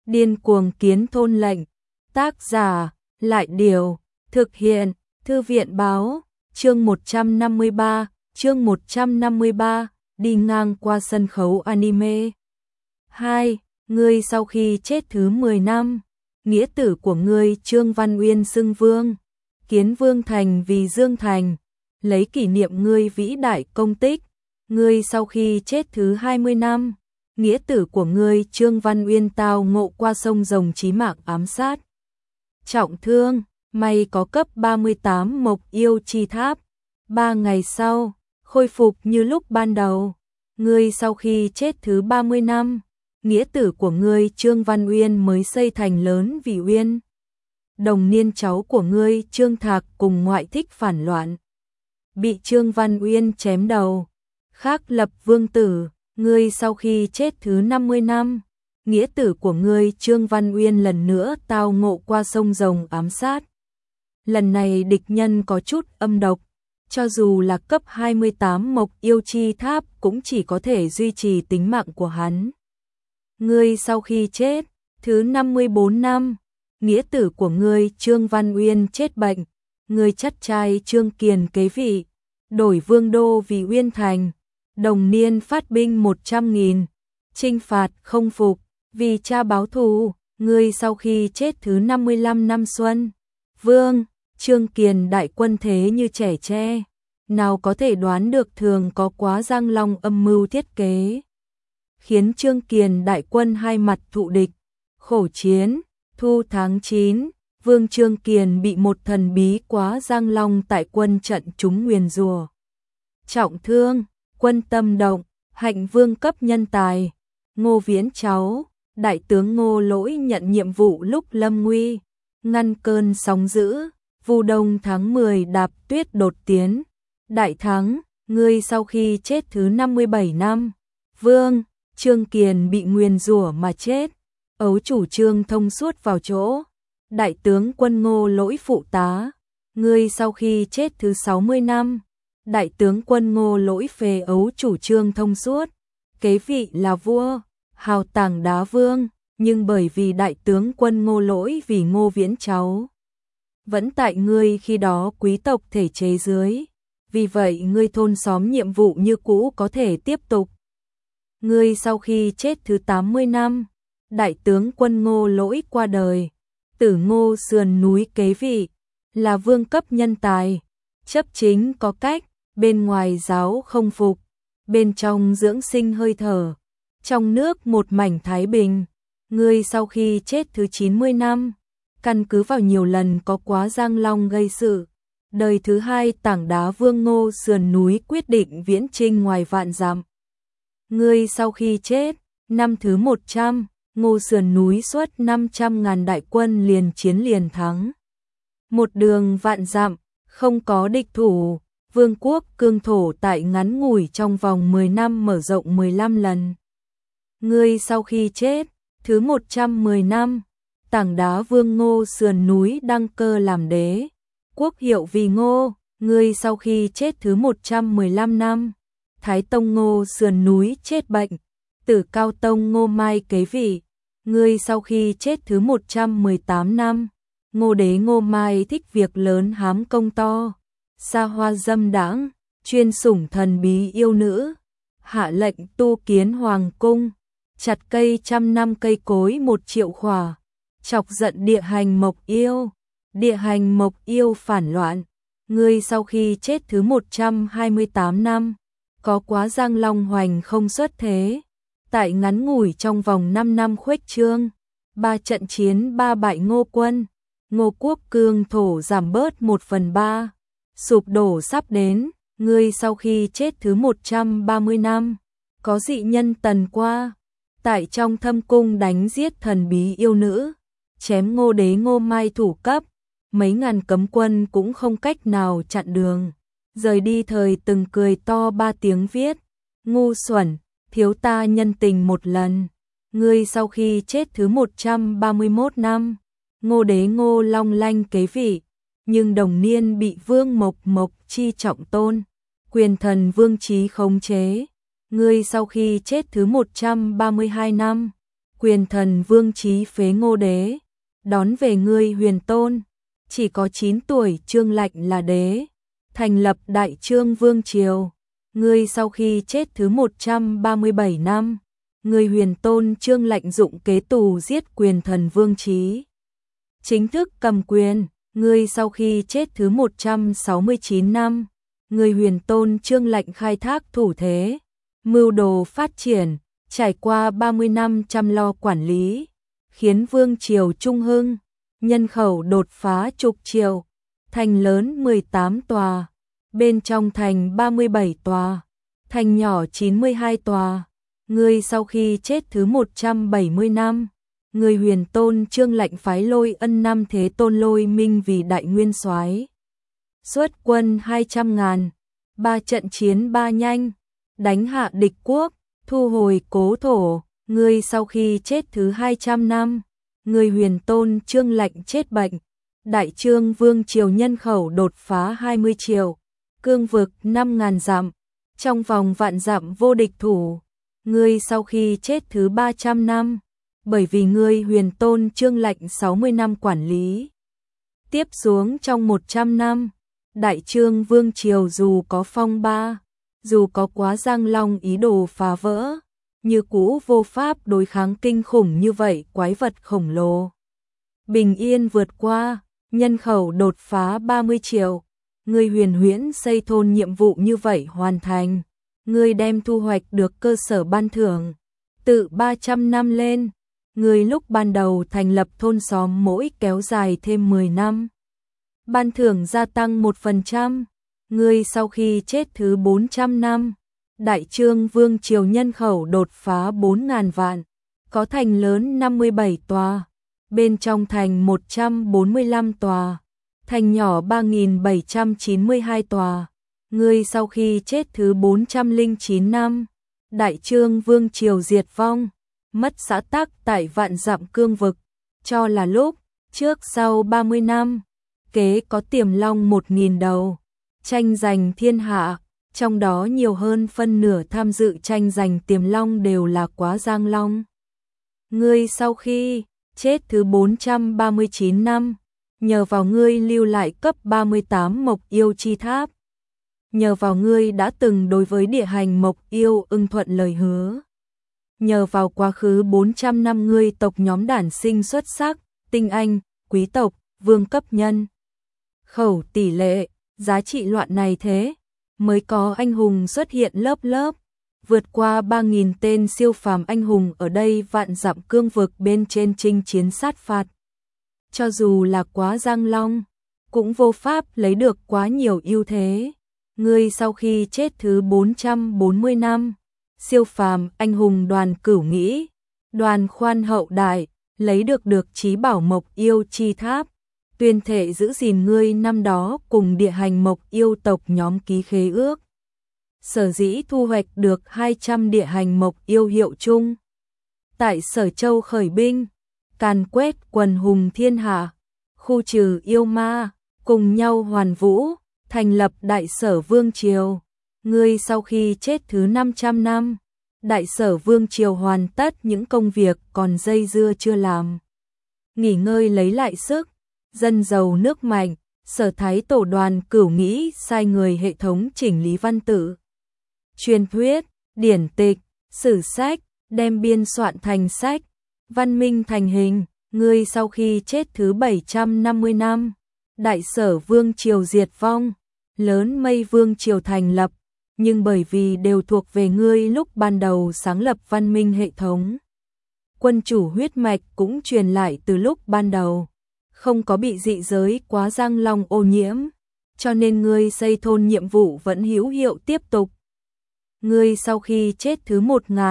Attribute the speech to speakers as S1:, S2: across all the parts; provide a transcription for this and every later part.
S1: Điên cuồng kiến thôn lệnh. Tác giả, Lại Điều. Thực hiện, Thư viện Báo. Chương 153, đi ngang qua sân khấu anime. 2. Ngươi sau khi chết thứ 10 năm, nghĩa tử của ngươi Trương Văn Uyên xưng vương, kiến vương thành vì Dương Thành, lấy kỷ niệm ngươi vĩ đại công tích. Ngươi sau khi chết thứ 20 năm, nghĩa tử của ngươi Trương Văn Uyên tao ngộ qua sông Rồng chí mạng ám sát, trọng thương, may có cấp 38 Mộc Yêu Chi Tháp, 3 ngày sau, khôi phục như lúc ban đầu. Ngươi sau khi chết thứ 30 năm, nghĩa tử của ngươi Trương Văn Uyên mới xây thành lớn vì Uyên. Đồng niên cháu của ngươi Trương Thạc cùng ngoại thích phản loạn, bị Trương Văn Uyên chém đầu, khác lập vương tử. Ngươi sau khi chết thứ 50 năm, nghĩa tử của ngươi Trương Văn Uyên lần nữa tao ngộ qua sông Rồng ám sát. Lần này địch nhân có chút âm độc, cho dù là cấp 28 Mộc Yêu Chi Tháp cũng chỉ có thể duy trì tính mạng của hắn. Ngươi sau khi chết, thứ 54 năm, nghĩa tử của ngươi Trương Văn Uyên chết bệnh, ngươi chắt trai Trương Kiền kế vị, đổi vương đô vì Uyên Thành, đồng niên phát binh 100.000, chinh phạt không phục, vì cha báo thù. Ngươi sau khi chết thứ 55 năm xuân, vương, Trương Kiền đại quân thế như trẻ tre, nào có thể đoán được thường có quá Giang Long âm mưu thiết kế, khiến Trương Kiền đại quân hai mặt thụ địch, khổ chiến. Thu tháng 9, vương Trương Kiền bị một thần bí quá Giang Long tại quân trận trúng nguyền rủa, trọng thương, quân tâm động, hạnh vương cấp nhân tài. Ngô Viễn cháu, đại tướng Ngô Lỗi nhận nhiệm vụ lúc lâm nguy, ngăn cơn sóng dữ, Vu Đông tháng 10 đạp tuyết đột tiến, đại thắng. Ngươi sau khi chết thứ 57 năm, vương, Trương Kiền bị nguyền rủa mà chết, ấu chủ Trương thông suốt vào chỗ, đại tướng quân Ngô Lỗi phụ tá. Ngươi sau khi chết thứ 60 năm, đại tướng quân Ngô Lỗi phế ấu chủ Trương thông suốt, kế vị là vua, hào tảng đá vương, nhưng bởi vì đại tướng quân Ngô Lỗi vì Ngô Viễn cháu vẫn tại ngươi khi đó quý tộc thể chế dưới, vì vậy ngươi thôn xóm nhiệm vụ như cũ có thể tiếp tục. Ngươi sau khi chết thứ 80 năm, đại tướng quân Ngô Lỗi qua đời, tử Ngô sườn núi kế vị, là vương cấp nhân tài, chấp chính có cách, bên ngoài giáo không phục, bên trong dưỡng sinh hơi thở, trong nước một mảnh thái bình. Ngươi sau khi chết thứ 90 năm, căn cứ vào nhiều lần có quá Giang Long gây sự, đời thứ 2 tảng đá vương Ngô sườn núi quyết định viễn chinh ngoài vạn dặm. Ngươi sau khi chết, năm thứ 100, Ngô sườn núi xuất 500.000 đại quân liền chiến liền thắng. Một đường vạn dặm, không có địch thủ, vương quốc cương thổ tại ngắn ngủi trong vòng 10 năm mở rộng 15 lần. Ngươi sau khi chết, thứ 110 năm, tảng đá vương Ngô sườn núi đăng cơ làm đế, quốc hiệu vì Ngô. Ngươi sau khi chết thứ 115 năm, Thái Tông Ngô sườn núi chết bệnh, tử Cao Tông Ngô Mai kế vị. Ngươi sau khi chết thứ 118 năm, Ngô đế Ngô Mai thích việc lớn hám công to, xa hoa dâm đãng, chuyên sủng thần bí yêu nữ, hạ lệnh tu kiến hoàng cung, chặt cây 100 năm cây cối 1 triệu khỏa, chọc giận địa hành Mộc Yêu. Địa hành Mộc Yêu phản loạn. Ngươi sau khi chết thứ 128 năm, có quá Giang Long hoành không xuất thế, tại ngắn ngủi trong vòng 5 năm khuếch trương, 3 trận chiến 3 bại Ngô quân, Ngô quốc cương thổ giảm bớt 1/3, sụp đổ sắp đến. Ngươi sau khi chết thứ 130 năm, có dị nhân tần qua, tại trong thâm cung đánh giết thần bí yêu nữ, chém Ngô đế Ngô Mai thủ cấp, mấy ngàn cấm quân cũng không cách nào chặn đường. Rời đi thời từng cười to 3 tiếng viết, ngu xuẩn, thiếu ta nhân tình một lần. Ngươi sau khi chết thứ 131 năm, Ngô đế Ngô Long Lanh kế vị, nhưng đồng niên bị vương Mộc Chi trọng tôn, quyền thần vương trí khống chế. Ngươi sau khi chết thứ 132 năm, quyền thần vương chí phế Ngô đế, đón về ngươi Huyền Tôn, chỉ có 9 tuổi Trương Lạnh là đế, thành lập Đại Trương Vương triều. Ngươi sau khi chết thứ 137 năm, ngươi Huyền Tôn Trương Lạnh dụng kế tù giết quyền thần Vương Chí, chính thức cầm quyền. Ngươi sau khi chết thứ 169 năm, ngươi Huyền Tôn Trương Lạnh khai thác thủ thế, mưu đồ phát triển, trải qua 30 năm chăm lo quản lý, khiến vương triều trung hưng, nhân khẩu đột phá chục triệu, thành lớn 18 tòa, bên trong thành 37 tòa, thành nhỏ 92 tòa. Ngươi sau khi chết thứ 170 năm, ngươi Huyền Tôn Trương Lạnh phái Lôi Ân Năm Thế Tôn Lôi Minh vì đại nguyên soái, xuất quân 200.000, 3 trận chiến 3 nhanh, đánh hạ địch quốc, thu hồi cố thổ. Ngươi sau khi chết thứ 200 năm, ngươi Huyền Tôn Trương Lạnh chết bệnh, Đại Trương Vương triều nhân khẩu đột phá 20 triệu, cương vực 5.000 dặm, trong vòng vạn dặm vô địch thủ. Ngươi sau khi chết thứ 300 năm, bởi vì ngươi Huyền Tôn Trương Lạnh 60 năm quản lý, tiếp xuống trong 100 năm, Đại Trương Vương triều dù có phong ba, dù có quá Giang Long ý đồ phá vỡ, như cũ vô pháp đối kháng kinh khủng như vậy quái vật khổng lồ. Bình yên vượt qua, nhân khẩu đột phá 30 triệu, ngươi Huyền Huyễn xây thôn nhiệm vụ như vậy hoàn thành, ngươi đem thu hoạch được cơ sở ban thưởng, từ 300 năm lên, ngươi lúc ban đầu thành lập thôn xóm mỗi kéo dài thêm 10 năm. Ban thưởng gia tăng 1%, ngươi sau khi chết thứ 400 năm, Đại Trương Vương triều nhân khẩu đột phá 4.000 vạn, có thành lớn 57 tòa, bên trong thành 145 tòa, thành nhỏ 3.792 tòa. Ngươi sau khi chết thứ 409 năm, Đại Trương Vương triều diệt vong, mất xã tắc tại vạn dặm cương vực, cho là lúc trước sau 30 năm, kế có Tiềm Long 1.000 đầu, tranh giành thiên hạ, trong đó nhiều hơn phân nửa tham dự tranh giành Tiềm Long đều là quá Giang Long. Ngươi sau khi chết thứ 439 năm, nhờ vào ngươi lưu lại cấp 38 Mộc Yêu Chi Tháp, nhờ vào ngươi đã từng đối với địa hành Mộc Yêu ưng thuận lời hứa, nhờ vào quá khứ 400 năm ngươi tộc nhóm đản sinh xuất sắc, tinh anh, quý tộc, vương cấp nhân khẩu tỷ lệ, giá trị loạn này thế, mới có anh hùng xuất hiện lớp lớp, vượt qua 3.000 tên siêu phàm anh hùng ở đây vạn dặm cương vực bên trên chinh chiến sát phạt. Cho dù là quá Giang Long, cũng vô pháp lấy được quá nhiều ưu thế. Ngươi sau khi chết thứ 440 năm, siêu phàm anh hùng đoàn Cửu Nghĩ, đoàn Khoan hậu đại, lấy được chí bảo Mộc Yêu Chi Tháp, tuyên thệ giữ gìn ngươi năm đó cùng địa hành Mộc Yêu tộc nhóm ký khế ước. Sở dĩ thu hoạch được 200 địa hành Mộc Yêu hiệu chung. Tại Sở Châu khởi binh, càn quét quần hùng thiên hạ, khu trừ yêu ma, cùng nhau hoàn vũ, thành lập Đại Sở Vương triều. Ngươi sau khi chết thứ 500 năm, Đại Sở Vương triều hoàn tất những công việc còn dây dưa chưa làm. Nghỉ ngơi lấy lại sức, dân giàu nước mạnh, Sở Thái Tổ đoàn Cửu Nghĩ sai người hệ thống chỉnh lý văn tự, truyền thuyết, điển tịch, sử sách, đem biên soạn thành sách, văn minh thành hình. Ngươi sau khi chết thứ 750 năm, Đại Sở Vương triều diệt vong, Lớn Mây Vương triều thành lập, nhưng bởi vì đều thuộc về ngươi lúc ban đầu sáng lập văn minh hệ thống, quân chủ huyết mạch cũng truyền lại từ lúc ban đầu, không có bị dị giới quá Giang Long ô nhiễm, cho nên ngươi xây thôn nhiệm vụ vẫn hữu hiệu tiếp tục. Ngươi sau khi chết thứ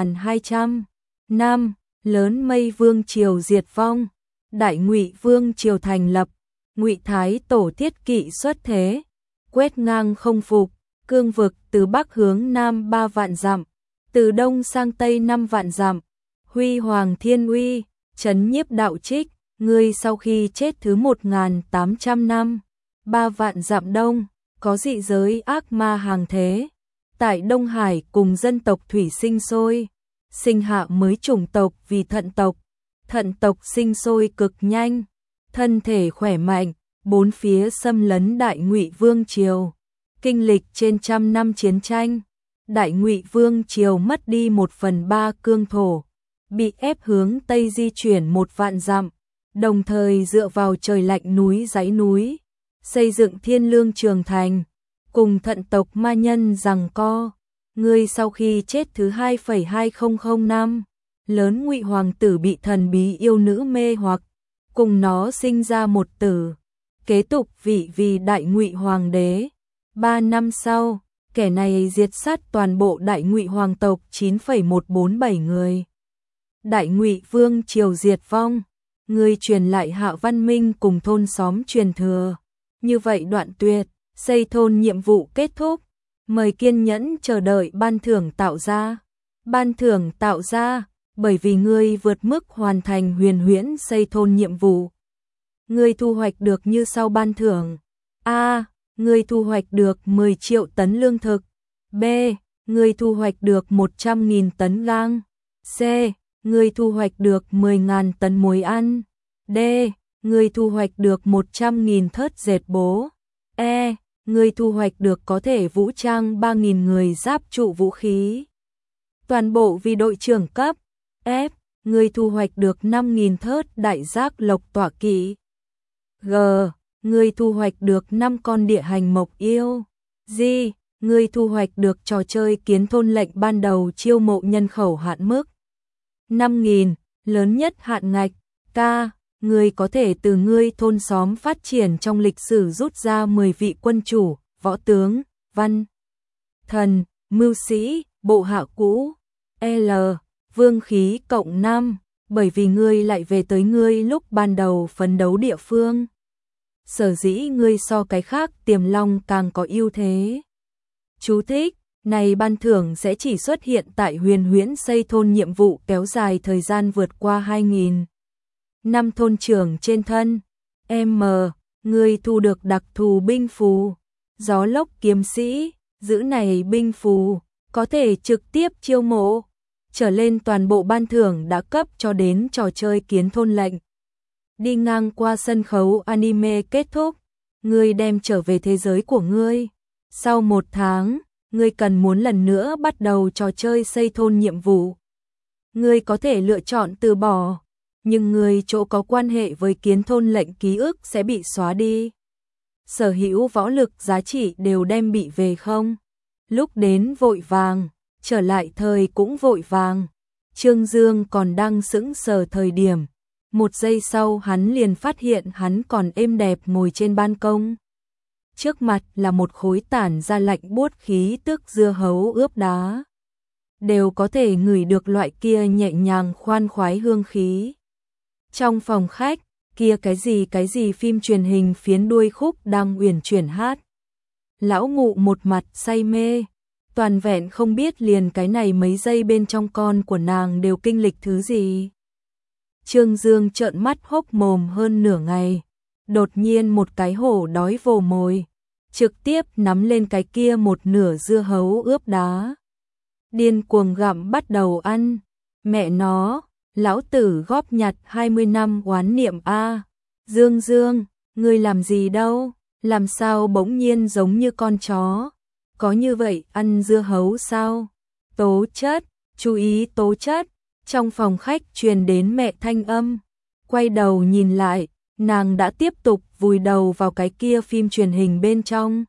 S1: 1200 năm, Lớn Mây Vương triều diệt vong, Đại Ngụy Vương triều thành lập, Ngụy Thái Tổ thiết kỵ xuất thế, quét ngang không phục, cương vực từ bắc hướng nam 3 vạn dặm, từ đông sang tây 5 vạn dặm, huy hoàng thiên uy, trấn nhiếp đạo trích. Ngươi sau khi chết thứ 1800 năm, 3 vạn dặm đông, có dị giới ác ma hàng thế, tại Đông Hải cùng dân tộc thủy sinh sôi, sinh hạ mới chủng tộc vì thận tộc sinh sôi cực nhanh, thân thể khỏe mạnh, bốn phía xâm lấn Đại Ngụy Vương triều, kinh lịch trên 100 năm chiến tranh, Đại Ngụy Vương triều mất đi 1/3 cương thổ, bị ép hướng Tây di chuyển 1 vạn dặm, đồng thời dựa vào trời lạnh núi dãy núi, xây dựng Thiên Lương Trường Thành, cùng thận tộc ma nhân giằng co. Ngươi sau khi chết thứ 2,2005 năm, lớn Ngụy hoàng tử bị thần bí yêu nữ mê hoặc, cùng nó sinh ra một tử, kế tục vị vì Đại Ngụy hoàng đế. 3 năm sau, kẻ này diệt sát toàn bộ Đại Ngụy hoàng tộc 9,147 người. Đại Ngụy Vương triều diệt vong, người truyền lại Hạ Văn Minh cùng thôn xóm truyền thừa. Như vậy đoạn tuyệt, xây thôn nhiệm vụ kết thúc, mời kiên nhẫn chờ đợi ban thưởng tạo ra. Ban thưởng tạo ra, bởi vì ngươi vượt mức hoàn thành huyền huyễn xây thôn nhiệm vụ. Ngươi thu hoạch được như sau ban thưởng. A. Ngươi thu hoạch được 10 triệu tấn lương thực. B. Ngươi thu hoạch được 100.000 tấn gang. C. Ngươi thu hoạch được 10.000 tấn muối ăn. D. Ngươi thu hoạch được 100.000 thớt dệt bố. E. Ngươi thu hoạch được có thể vũ trang 3.000 người giáp trụ vũ khí. Toàn bộ vì đội trưởng cấp. F. Ngươi thu hoạch được 5.000 thớt đại giác lộc tọa kỵ. G. Ngươi thu hoạch được 5 con địa hành mộc yêu. G. Ngươi thu hoạch được trò chơi kiến thôn lệnh ban đầu chiêu mộ nhân khẩu hạn mức 5.000, lớn nhất hạn ngạch. K. Ngươi có thể từ ngươi thôn xóm phát triển trong lịch sử rút ra 10 vị quân chủ, võ tướng, văn, thần, mưu sĩ, bộ hạ cũ. L. Vương khí cộng 5, bởi vì ngươi lại về tới ngươi lúc ban đầu phấn đấu địa phương. Sở dĩ ngươi so cái khác Tiềm Long càng có ưu thế. Chú thích, này ban thưởng sẽ chỉ xuất hiện tại huyền huyễn xây thôn nhiệm vụ kéo dài thời gian vượt qua 2.000 năm thôn trưởng trên thân. M. Ngươi thu được đặc thù binh phù, gió lốc kiếm sĩ, giữ này binh phù, có thể trực tiếp chiêu mộ. Trở lên toàn bộ ban thưởng đã cấp cho đến trò chơi kiến thôn lệnh. Đi ngang qua sân khấu anime kết thúc, ngươi đem trở về thế giới của ngươi. Sau 1 tháng, ngươi cần muốn lần nữa bắt đầu trò chơi xây thôn nhiệm vụ. Ngươi có thể lựa chọn từ bỏ, nhưng ngươi chỗ có quan hệ với kiến thôn lệnh ký ức sẽ bị xóa đi. Sở hữu võ lực giá trị đều đem bị về không. Lúc đến vội vàng, trở lại thời cũng vội vàng. Trương Dương còn đang sững sờ thời điểm. 1 giây sau hắn liền phát hiện hắn còn êm đẹp ngồi trên ban công. Trước mặt là một khối tản ra lạnh buốt khí tức dưa hấu ướp đá. Đều có thể ngửi được loại kia nhẹ nhàng khoan khoái hương khí. Trong phòng khách, kia cái gì phim truyền hình phiến đuôi khúc đang uyển chuyển hát. Lão Ngụ một mặt say mê, toàn vẹn không biết liền cái này mấy giây bên trong con của nàng đều kinh lịch thứ gì. Trương Dương trợn mắt hốc mồm hơn nửa ngày, đột nhiên một cái hổ đói vồ mồi, trực tiếp nắm lên cái kia một nửa dưa hấu ướp đá. Điên cuồng gặm bắt đầu ăn, mẹ nó, lão tử góp nhặt 20 năm oán niệm a. Dương Dương, ngươi làm gì đâu, làm sao bỗng nhiên giống như con chó, có như vậy ăn dưa hấu sao? Tố chất, chú ý tố chất. Trong phòng khách truyền đến mẹ thanh âm, quay đầu nhìn lại, nàng đã tiếp tục vùi đầu vào cái kia phim truyền hình bên trong.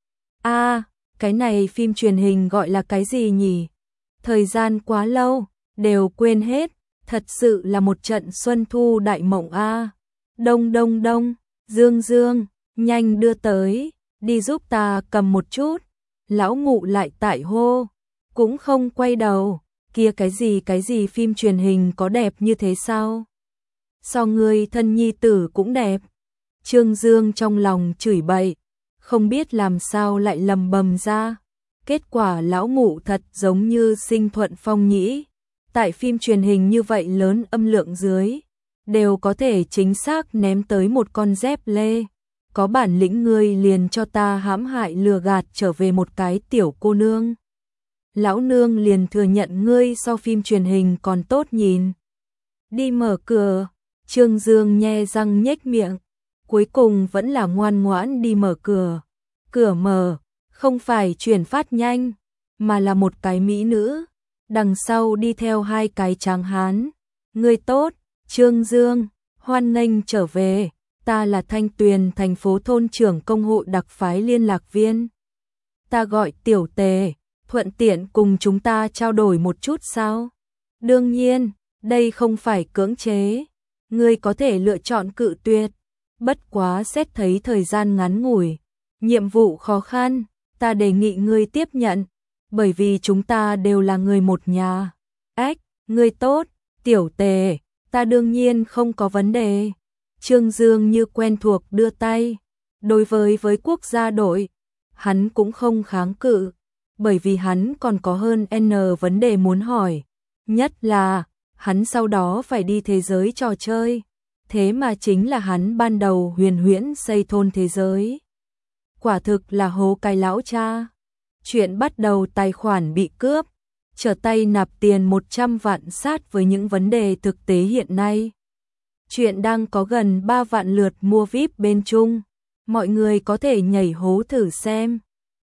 S1: Cái này phim truyền hình gọi là cái gì nhỉ? Thời gian quá lâu, đều quên hết, thật sự là một trận xuân thu đại mộng a. Đông đông đông, Dương Dương, nhanh đưa tới, đi giúp ta cầm một chút. Lão Ngụ lại tại hô, cũng không quay đầu. Kia cái gì phim truyền hình có đẹp như thế sao? So ngươi thân nhi tử cũng đẹp. Trương Dương trong lòng chửi bậy, không biết làm sao lại lầm bầm ra. Kết quả lão Ngụ thật giống như Sinh Thuận Phong nhĩ. Tại phim truyền hình như vậy lớn âm lượng dưới, đều có thể chính xác ném tới một con dép lê. Có bản lĩnh ngươi liền cho ta hãm hại lừa gạt trở về một cái tiểu cô nương. lão nương liền thừa nhận ngươi so phim truyền hình còn tốt nhìn. Đi mở cửa, Trương Dương nhe răng nhếch miệng, cuối cùng vẫn là ngoan ngoãn đi mở cửa. Cửa mở, không phải chuyển phát nhanh, mà là một cái mỹ nữ, đằng sau đi theo hai cái tráng hán. Ngươi tốt, Trương Dương, hoan nghênh trở về, ta là Thanh Tuyền thành phố thôn trưởng công hội đặc phái liên lạc viên. Ta gọi Tiểu Tề, thuận tiện cùng chúng ta trao đổi một chút sao? Đương nhiên, đây không phải cưỡng chế, ngươi có thể lựa chọn cự tuyệt, bất quá xét thấy thời gian ngắn ngủi, nhiệm vụ khó khăn, ta đề nghị ngươi tiếp nhận, bởi vì chúng ta đều là người một nhà. Ách, ngươi tốt, Tiểu Tề, ta đương nhiên không có vấn đề. Trương Dương như quen thuộc đưa tay, đối với quốc gia đội, hắn cũng không kháng cự, bởi vì hắn còn có hơn N vấn đề muốn hỏi, nhất là hắn sau đó phải đi thế giới trò chơi, thế mà chính là hắn ban đầu huyền huyễn xây thôn thế giới. Quả thực là hố cái lão cha. Chuyện bắt đầu tài khoản bị cướp, trở tay nạp tiền 100 vạn sát với những vấn đề thực tế hiện nay. Chuyện đang có gần 3 vạn lượt mua VIP bên Trung, mọi người có thể nhảy hố thử xem.